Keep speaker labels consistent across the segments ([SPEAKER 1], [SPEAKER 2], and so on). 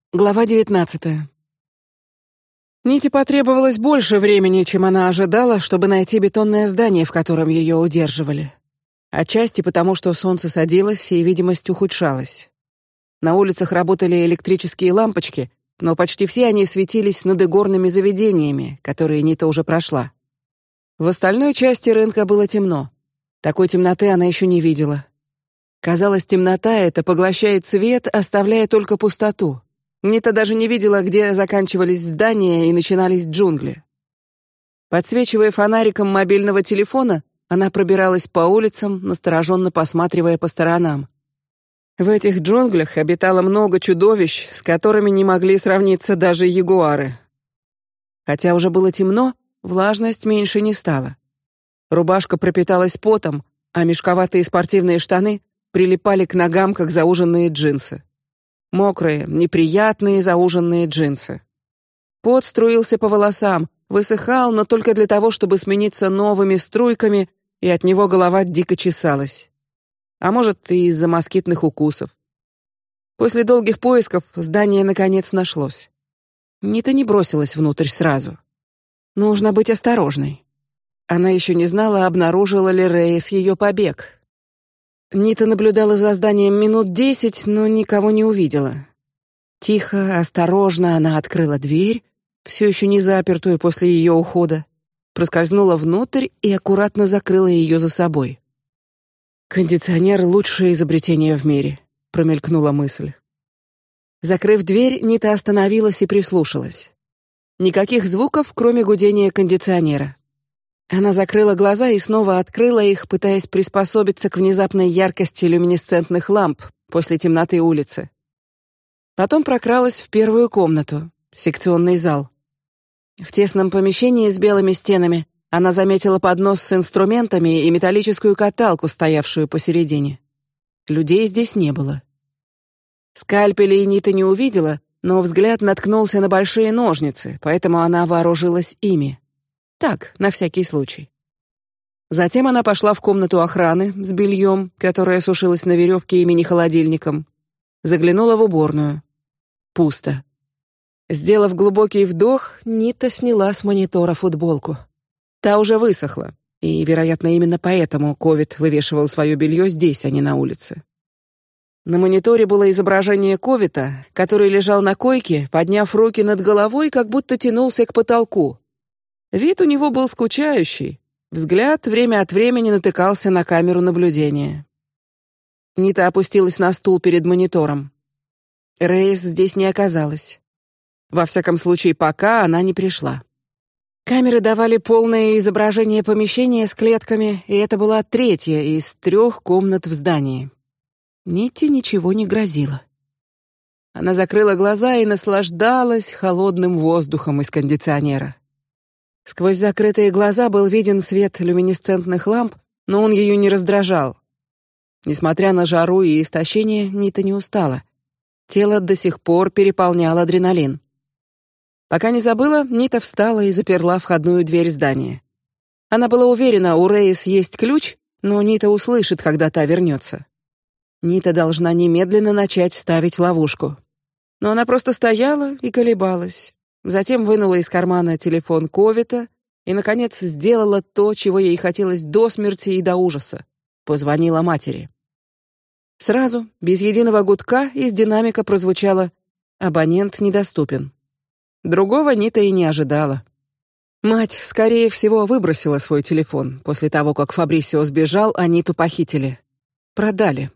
[SPEAKER 1] Глава 19. Ните потребовалось больше времени, чем она ожидала, чтобы найти бетонное здание, в котором ее удерживали. Отчасти потому, что солнце садилось и видимость ухудшалась. На улицах работали электрические лампочки, но почти все они светились над игорными заведениями, которые Нита уже прошла. В остальной части рынка было темно. Такой темноты она еще не видела. Казалось, темнота эта поглощает свет, оставляя только пустоту. Нита даже не видела, где заканчивались здания и начинались джунгли. Подсвечивая фонариком мобильного телефона, она пробиралась по улицам, настороженно посматривая по сторонам. В этих джунглях обитало много чудовищ, с которыми не могли сравниться даже ягуары. Хотя уже было темно, влажность меньше не стала. Рубашка пропиталась потом, а мешковатые спортивные штаны прилипали к ногам, как зауженные джинсы. Мокрые, неприятные зауженные джинсы. Пот струился по волосам, высыхал, но только для того, чтобы смениться новыми струйками, и от него голова дико чесалась. А может, и из-за москитных укусов. После долгих поисков здание наконец нашлось. Нита не бросилась внутрь сразу. Нужно быть осторожной. Она еще не знала, обнаружила ли Рейс ее побег. Нита наблюдала за зданием минут 10, но никого не увидела. Тихо, осторожно она открыла дверь, все еще не запертую после ее ухода, проскользнула внутрь и аккуратно закрыла ее за собой. Кондиционер — лучшее изобретение в мире, промелькнула мысль. Закрыв дверь, Нита остановилась и прислушалась. Никаких звуков, кроме гудения кондиционера. Она закрыла глаза и снова открыла их, пытаясь приспособиться к внезапной яркости люминесцентных ламп после темноты улицы. Потом прокралась в первую комнату, секционный зал. В тесном помещении с белыми стенами она заметила поднос с инструментами и металлическую каталку, стоявшую посередине. Людей здесь не было. Скальпелей Нита не увидела, но взгляд наткнулся на большие ножницы, поэтому она вооружилась ими. Так, на всякий случай. Затем она пошла в комнату охраны с бельем, которое сушилось на веревке и мини-холодильником. Заглянула в уборную. Пусто. Сделав глубокий вдох, Нита сняла с монитора футболку. Та уже высохла, и, вероятно, именно поэтому Ковид вывешивал свое белье здесь, а не на улице. На мониторе было изображение Ковида, который лежал на койке, подняв руки над головой, как будто тянулся к потолку. Вид у него был скучающий, взгляд время от времени натыкался на камеру наблюдения. Нита опустилась на стул перед монитором. Рейс здесь не оказалась. Во всяком случае, пока она не пришла. Камеры давали полное изображение помещения с клетками, и это была третья из 3 комнат в здании. Ните ничего не грозило. Она закрыла глаза и наслаждалась холодным воздухом из кондиционера. Сквозь закрытые глаза был виден свет люминесцентных ламп, но он ее не раздражал. Несмотря на жару и истощение, Нита не устала. Тело до сих пор переполнял адреналин. Пока не забыла, Нита встала и заперла входную дверь здания. Она была уверена, у Рейс есть ключ, но Нита услышит, когда та вернется. Нита должна немедленно начать ставить ловушку. Но она просто стояла и колебалась. Затем вынула из кармана телефон Ковида и, наконец, сделала то, чего ей хотелось до смерти и до ужаса. Позвонила матери. Сразу, без единого гудка, из динамика прозвучало: «Абонент недоступен». Другого Нита и не ожидала. Мать, скорее всего, выбросила свой телефон после того, как Фабрисио сбежал, а Ниту похитили. Продали.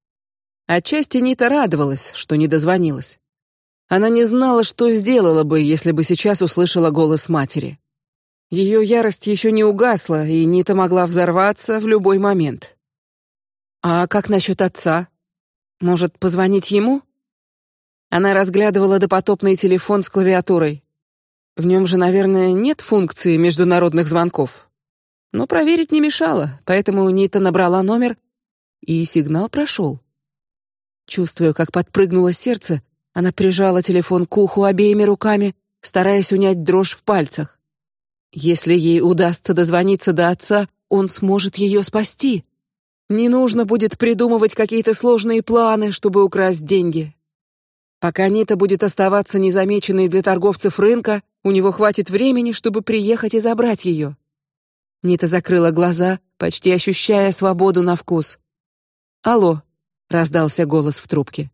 [SPEAKER 1] Отчасти Нита радовалась, что не дозвонилась. Она не знала, что сделала бы, если бы сейчас услышала голос матери. Ее ярость еще не угасла, и Нита могла взорваться в любой момент. А как насчет отца? Может, позвонить ему? Она разглядывала допотопный телефон с клавиатурой. В нем же, наверное, нет функции международных звонков. Но проверить не мешало, поэтому Нита набрала номер, и сигнал прошел. Чувствуя, как подпрыгнуло сердце, она прижала телефон к уху обеими руками, стараясь унять дрожь в пальцах. Если ей удастся дозвониться до отца, он сможет ее спасти. Не нужно будет придумывать какие-то сложные планы, чтобы украсть деньги. Пока Нита будет оставаться незамеченной для торговцев рынка, у него хватит времени, чтобы приехать и забрать ее. Нита закрыла глаза, почти ощущая свободу на вкус. «Алло», — раздался голос в трубке.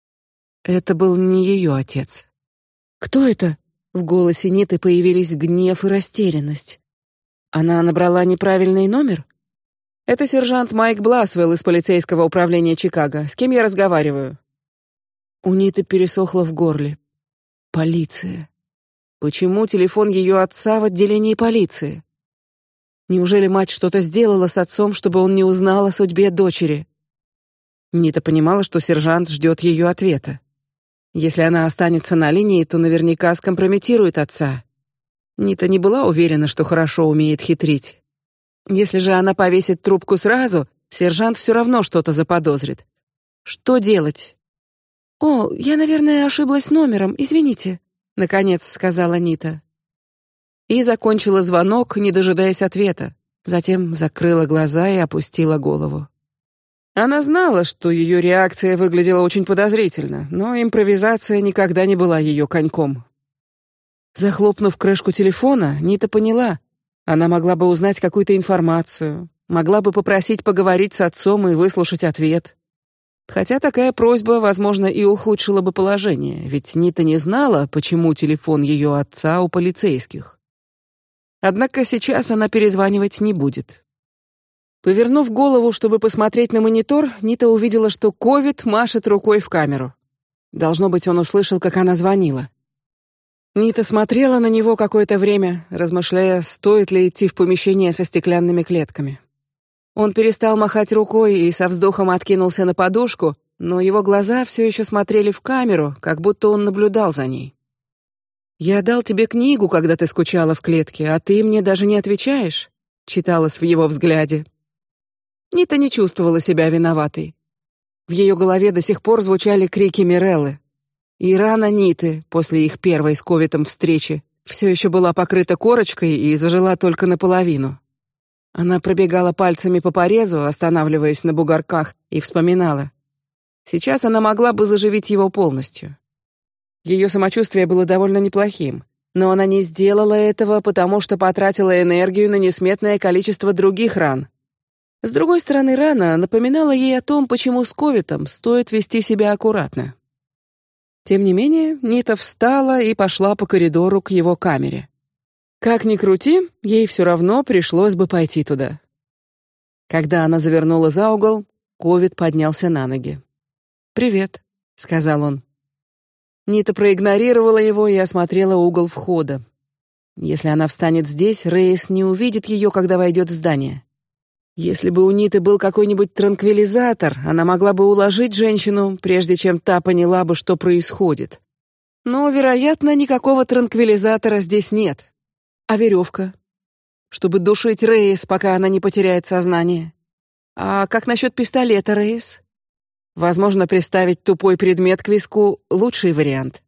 [SPEAKER 1] Это был не ее отец. «Кто это?» В голосе Ниты появились гнев и растерянность. Она набрала неправильный номер? «Это сержант Майк Бласвелл из полицейского управления Чикаго. С кем я разговариваю?» У Ниты пересохло в горле. Полиция. Почему телефон ее отца в отделении полиции? Неужели мать что-то сделала с отцом, чтобы он не узнал о судьбе дочери? Нита понимала, что сержант ждет ее ответа. Если она останется на линии, то наверняка скомпрометирует отца. Нита не была уверена, что хорошо умеет хитрить. Если же она повесит трубку сразу, сержант все равно что-то заподозрит. Что делать? «О, я, наверное, ошиблась номером, извините», — наконец сказала Нита. И закончила звонок, не дожидаясь ответа. Затем закрыла глаза и опустила голову. Она знала, что ее реакция выглядела очень подозрительно, но импровизация никогда не была ее коньком. Захлопнув крышку телефона, Нита поняла, она могла бы узнать какую-то информацию, могла бы попросить поговорить с отцом и выслушать ответ. Хотя такая просьба, возможно, и ухудшила бы положение, ведь Нита не знала, почему телефон ее отца у полицейских. Однако сейчас она перезванивать не будет. Повернув голову, чтобы посмотреть на монитор, Нита увидела, что Ковид машет рукой в камеру. Должно быть, он услышал, как она звонила. Нита смотрела на него какое-то время, размышляя, стоит ли идти в помещение со стеклянными клетками. Он перестал махать рукой и со вздохом откинулся на подушку, но его глаза все еще смотрели в камеру, как будто он наблюдал за ней. «Я дал тебе книгу, когда ты скучала в клетке, а ты мне даже не отвечаешь», — читалось в его взгляде. Нита не чувствовала себя виноватой. В ее голове до сих пор звучали крики Миреллы. И рана Ниты после их первой с Ковитом встречи все еще была покрыта корочкой и зажила только наполовину. Она пробегала пальцами по порезу, останавливаясь на бугорках, и вспоминала. Сейчас она могла бы заживить его полностью. Ее самочувствие было довольно неплохим, но она не сделала этого, потому что потратила энергию на несметное количество других ран. С другой стороны, рана напоминала ей о том, почему с Ковитом стоит вести себя аккуратно. Тем не менее, Нита встала и пошла по коридору к его камере. Как ни крути, ей все равно пришлось бы пойти туда. Когда она завернула за угол, Ковид поднялся на ноги. «Привет», — сказал он. Нита проигнорировала его и осмотрела угол входа. Если она встанет здесь, Рейс не увидит ее, когда войдет в здание. Если бы у Ниты был какой-нибудь транквилизатор, она могла бы уложить женщину, прежде чем та поняла бы, что происходит. Но, вероятно, никакого транквилизатора здесь нет. А веревка? Чтобы душить Рейс, пока она не потеряет сознание. А как насчет пистолета, Рейс? Возможно, приставить тупой предмет к виску — лучший вариант.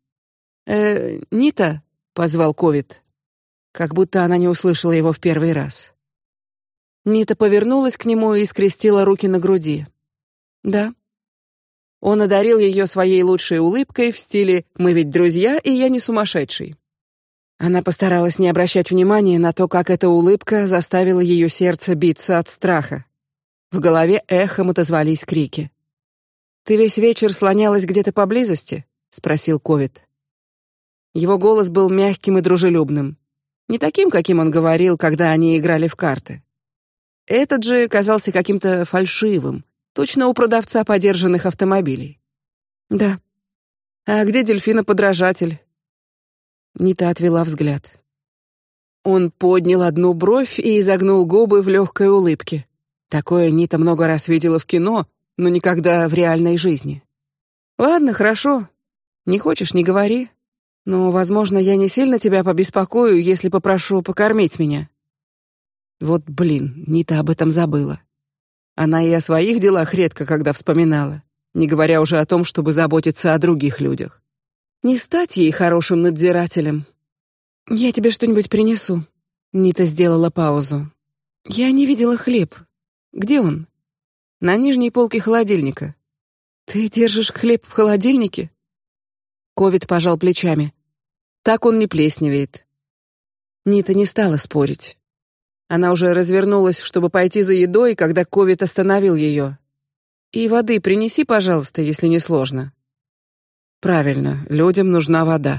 [SPEAKER 1] «Нита», — позвал Ковид. Как будто она не услышала его в первый раз. Нита повернулась к нему и скрестила руки на груди. «Да». Он одарил ее своей лучшей улыбкой в стиле «Мы ведь друзья, и я не сумасшедший». Она постаралась не обращать внимания на то, как эта улыбка заставила ее сердце биться от страха. В голове эхом отозвались крики. «Ты весь вечер слонялась где-то поблизости?» — спросил Ковид. Его голос был мягким и дружелюбным. Не таким, каким он говорил, когда они играли в карты. Этот же казался каким-то фальшивым, точно у продавца подержанных автомобилей. «Да». «А где дельфиноподражатель?» Нита отвела взгляд. Он поднял одну бровь и изогнул губы в легкой улыбке. Такое Нита много раз видела в кино, но никогда в реальной жизни. «Ладно, хорошо. Не хочешь — не говори. Но, возможно, я не сильно тебя побеспокою, если попрошу покормить меня». Вот блин, Нита об этом забыла. Она и о своих делах редко когда вспоминала, не говоря уже о том, чтобы заботиться о других людях. Не стать ей хорошим надзирателем. «Я тебе что-нибудь принесу». Нита сделала паузу. «Я не видела хлеб. Где он?» «На нижней полке холодильника». «Ты держишь хлеб в холодильнике?» Ковид пожал плечами. Так он не плесневеет. Нита не стала спорить. Она уже развернулась, чтобы пойти за едой, когда Ковид остановил ее. И воды принеси, пожалуйста, если не сложно. Правильно, людям нужна вода.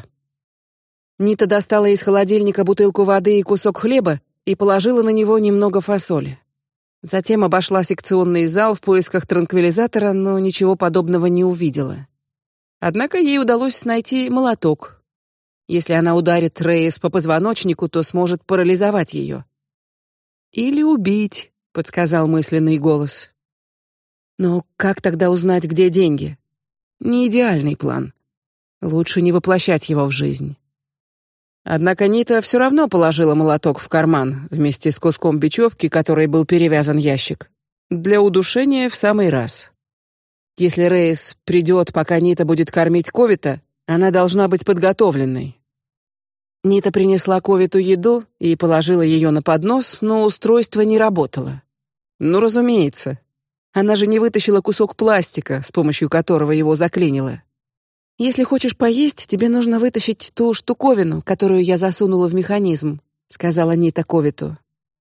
[SPEAKER 1] Нита достала из холодильника бутылку воды и кусок хлеба и положила на него немного фасоли. Затем обошла секционный зал в поисках транквилизатора, но ничего подобного не увидела. Однако ей удалось найти молоток. Если она ударит Рейс по позвоночнику, то сможет парализовать ее. Или убить, подсказал мысленный голос. Но как тогда узнать, где деньги? Не идеальный план. Лучше не воплощать его в жизнь. Однако Нита все равно положила молоток в карман вместе с куском бечевки, которой был перевязан ящик, для удушения в самый раз. Если Рейс придет, пока Нита будет кормить Ковита, она должна быть подготовленной. Нита принесла Ковиту еду и положила ее на поднос, но устройство не работало. Ну, разумеется. Она же не вытащила кусок пластика, с помощью которого его заклинило. Если хочешь поесть, тебе нужно вытащить ту штуковину, которую я засунула в механизм, сказала Нита Ковиту.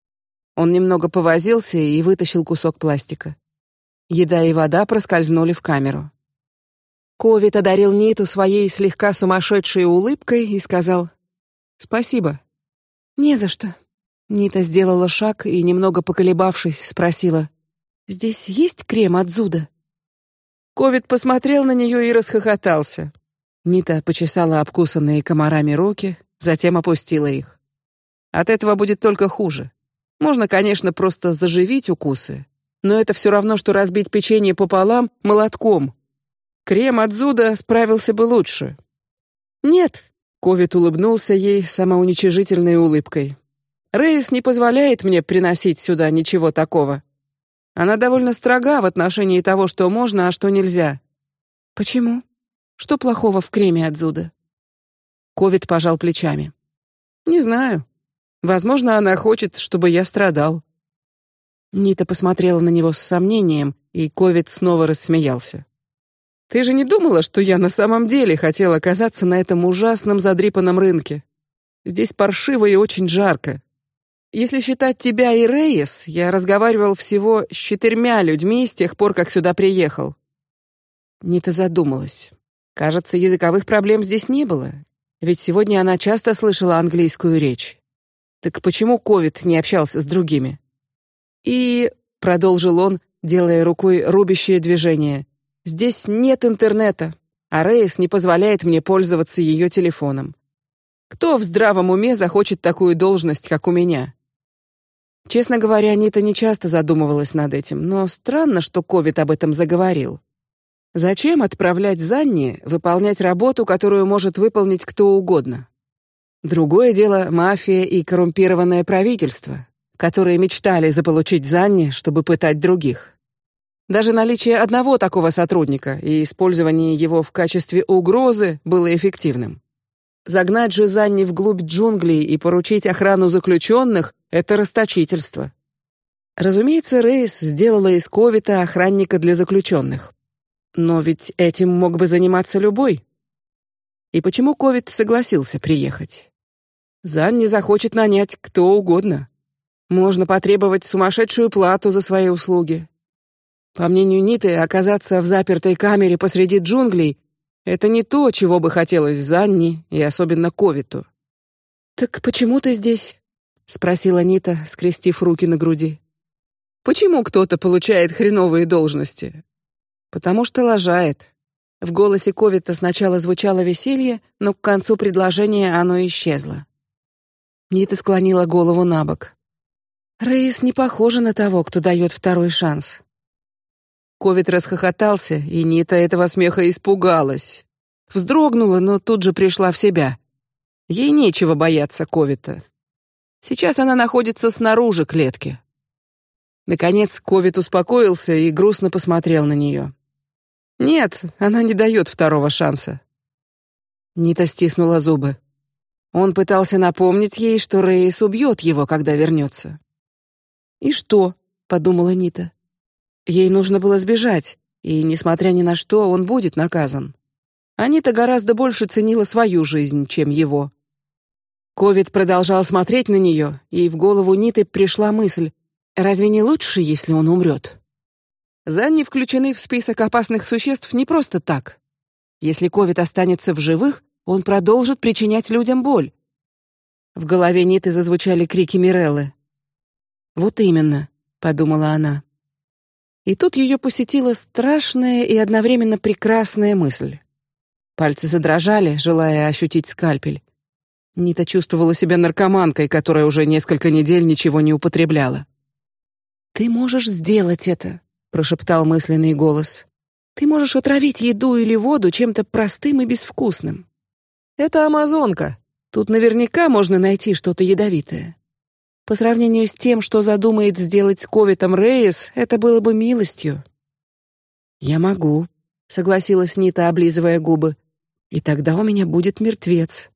[SPEAKER 1] Он немного повозился и вытащил кусок пластика. Еда и вода проскользнули в камеру. Ковит одарил Ниту своей слегка сумасшедшей улыбкой и сказал: «Спасибо». «Не за что». Нита сделала шаг и, немного поколебавшись, спросила: «Здесь есть крем от зуда?» Ковид посмотрел на нее и расхохотался. Нита почесала обкусанные комарами руки, затем опустила их. От этого будет только хуже. Можно, конечно, просто заживить укусы, но это все равно, что разбить печенье пополам молотком. Крем от зуда справился бы лучше. Нет, Ковид улыбнулся ей самоуничижительной улыбкой. Рейс не позволяет мне приносить сюда ничего такого. Она довольно строга в отношении того, что можно, а что нельзя. Почему? Что плохого в креме от зуда? Ковид пожал плечами. Не знаю. Возможно, она хочет, чтобы я страдал. Нита посмотрела на него с сомнением, и Ковид снова рассмеялся. Ты же не думала, что я на самом деле хотел оказаться на этом ужасном задрипанном рынке? Здесь паршиво и очень жарко. Если считать тебя и Рейс, я разговаривал всего с 4 людьми с тех пор, как сюда приехал. Нита задумалась. Кажется, языковых проблем здесь не было, ведь сегодня она часто слышала английскую речь. Так почему Ковид не общался с другими? И продолжил он, делая рукой рубящее движение. Здесь нет интернета, а Рейс не позволяет мне пользоваться ее телефоном. Кто в здравом уме захочет такую должность, как у меня? Честно говоря, Нита не часто задумывалась над этим, но странно, что Ковид об этом заговорил. Зачем отправлять Занни выполнять работу, которую может выполнить кто угодно? Другое дело мафия и коррумпированное правительство, которые мечтали заполучить Занни, чтобы пытать других. Даже наличие одного такого сотрудника и использование его в качестве угрозы было эффективным. Загнать же Занни вглубь джунглей и поручить охрану заключенных — это расточительство. Разумеется, Рейс сделала из Ковита охранника для заключенных. Но ведь этим мог бы заниматься любой. И почему Ковид согласился приехать? Занни захочет нанять кто угодно. Можно потребовать сумасшедшую плату за свои услуги. По мнению Ниты, оказаться в запертой камере посреди джунглей — это не то, чего бы хотелось Занни и особенно Ковиту. Так почему ты здесь? Спросила Нита, скрестив руки на груди. Почему кто-то получает хреновые должности? Потому что лажает. В голосе Ковита сначала звучало веселье, но к концу предложения оно исчезло. Нита склонила голову набок. Рейс не похожа на того, кто дает второй шанс. Ковид расхохотался, и Нита этого смеха испугалась. Вздрогнула, но тут же пришла в себя. Ей нечего бояться Ковита. Сейчас она находится снаружи клетки. Наконец Ковид успокоился и грустно посмотрел на нее. Нет, она не дает второго шанса. Нита стиснула зубы. Он пытался напомнить ей, что Рейс убьет его, когда вернется. И что? Подумала Нита. Ей нужно было сбежать, и, несмотря ни на что, он будет наказан. Анита гораздо больше ценила свою жизнь, чем его. Ковид продолжал смотреть на нее, и в голову Ниты пришла мысль: разве не лучше, если он умрет? Занни включены в список опасных существ не просто так. Если Ковид останется в живых, он продолжит причинять людям боль. В голове Ниты зазвучали крики Миреллы. Вот именно, подумала она. И тут ее посетила страшная и одновременно прекрасная мысль. Пальцы задрожали, желая ощутить скальпель. Нита чувствовала себя наркоманкой, которая уже несколько недель ничего не употребляла. Ты можешь сделать это, прошептал мысленный голос. Ты можешь отравить еду или воду чем-то простым и безвкусным. Это амазонка. Тут наверняка можно найти что-то ядовитое. По сравнению с тем, что задумает сделать с Ковитом Рейес, это было бы милостью. Я могу, согласилась Нита, облизывая губы. И тогда у меня будет мертвец.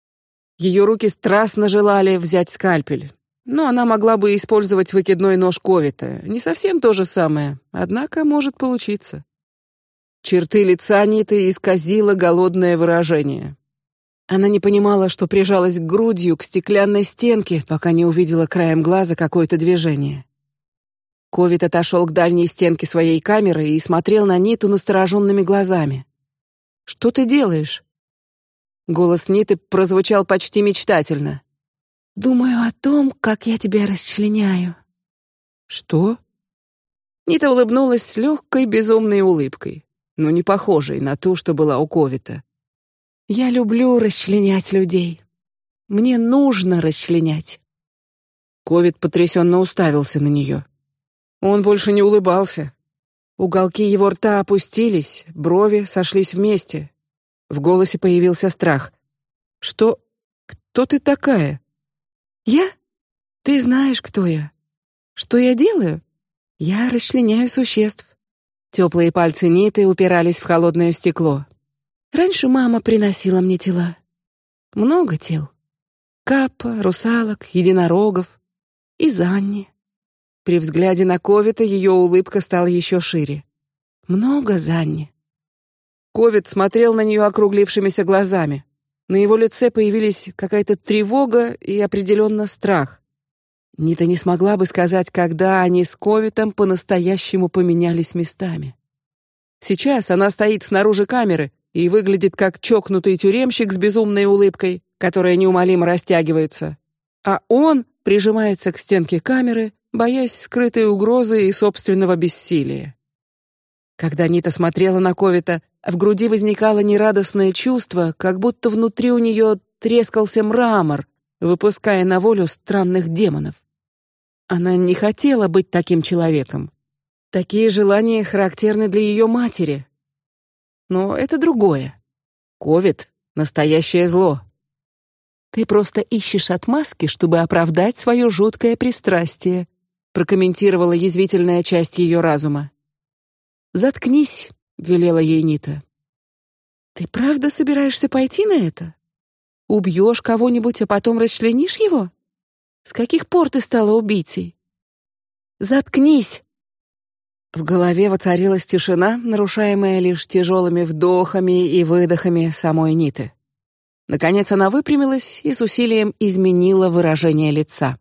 [SPEAKER 1] Ее руки страстно желали взять скальпель, но она могла бы использовать выкидной нож Ковита. Не совсем то же самое, однако может получиться. Черты лица Ниты исказило голодное выражение. Она не понимала, что прижалась грудью к стеклянной стенке, пока не увидела краем глаза какое-то движение. Ковид отошел к дальней стенке своей камеры и смотрел на Ниту настороженными глазами. Что ты делаешь? Голос Ниты прозвучал почти мечтательно. Думаю о том, как я тебя расчленяю. Что? Нита улыбнулась с легкой безумной улыбкой, но не похожей на ту, что была у Ковита. Я люблю расчленять людей. Мне нужно расчленять. Ковид потрясенно уставился на нее. Он больше не улыбался. Уголки его рта опустились, брови сошлись вместе. В голосе появился страх. Что? Кто ты такая? Я? Ты знаешь, кто я? Что я делаю? Я расчленяю существ. Теплые пальцы Ниты упирались в холодное стекло. Раньше мама приносила мне тела. Много тел. Каппа, русалок, единорогов и Занни. При взгляде на Ковита ее улыбка стала еще шире. Много Занни. Ковид смотрел на нее округлившимися глазами. На его лице появились какая-то тревога и определенно страх. Нита не смогла бы сказать, когда они с Ковитом по-настоящему поменялись местами. Сейчас она стоит снаружи камеры и выглядит как чокнутый тюремщик с безумной улыбкой, которая неумолимо растягивается, а он прижимается к стенке камеры, боясь скрытой угрозы и собственного бессилия. Когда Нита смотрела на Ковита, в груди возникало нерадостное чувство, как будто внутри у нее трескался мрамор, выпуская на волю странных демонов. Она не хотела быть таким человеком. Такие желания характерны для ее матери. Но это другое. Ковид — настоящее зло. Ты просто ищешь отмазки, чтобы оправдать свое жуткое пристрастие, прокомментировала язвительная часть ее разума. Заткнись, велела ей Нита. Ты правда собираешься пойти на это? Убьешь кого-нибудь, а потом расчленишь его? С каких пор ты стала убийцей? Заткнись. В голове воцарилась тишина, нарушаемая лишь тяжелыми вдохами и выдохами самой Ниты. Наконец она выпрямилась и с усилием изменила выражение лица.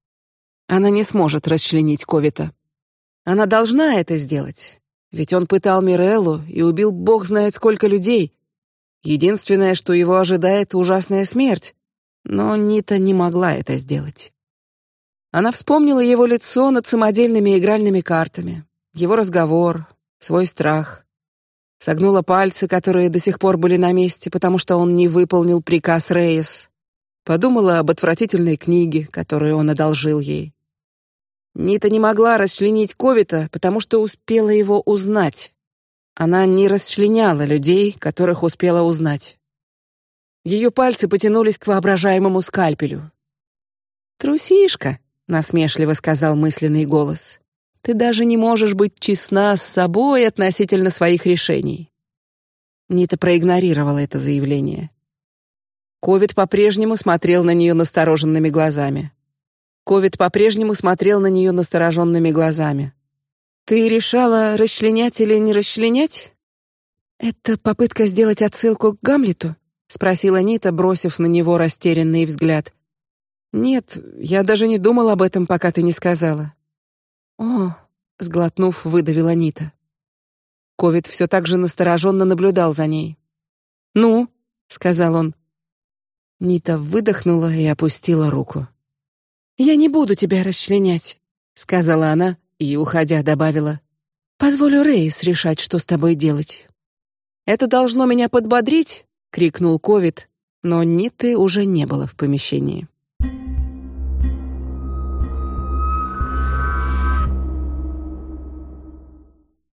[SPEAKER 1] Она не сможет расчленить Ковита. Она должна это сделать, ведь он пытал Миреллу и убил бог знает сколько людей. Единственное, что его ожидает, ужасная смерть. Но Нита не могла это сделать. Она вспомнила его лицо над самодельными игральными картами, его разговор, свой страх. Согнула пальцы, которые до сих пор были на месте, потому что он не выполнил приказ Рейес. Подумала об отвратительной книге, которую он одолжил ей. Нита не могла расчленить Ковита, потому что успела его узнать. Она не расчленяла людей, которых успела узнать. Ее пальцы потянулись к воображаемому скальпелю. Трусишка, насмешливо сказал мысленный голос. Ты даже не можешь быть честна с собой относительно своих решений. Нита проигнорировала это заявление. Ковид по-прежнему смотрел на нее настороженными глазами. Ковид по-прежнему смотрел на нее настороженными глазами. Ты решала расчленять или не расчленять? Это попытка сделать отсылку к Гамлету? Спросила Нита, бросив на него растерянный взгляд. Нет, я даже не думал об этом, пока ты не сказала. О, сглотнув, выдавила Нита. Ковид все так же настороженно наблюдал за ней. Ну, сказал он. Нита выдохнула и опустила руку. Я не буду тебя расчленять, сказала она и, уходя, добавила: позволю Рейс решать, что с тобой делать. Это должно меня подбодрить, крикнул Ковид, но Ниты уже не было в помещении.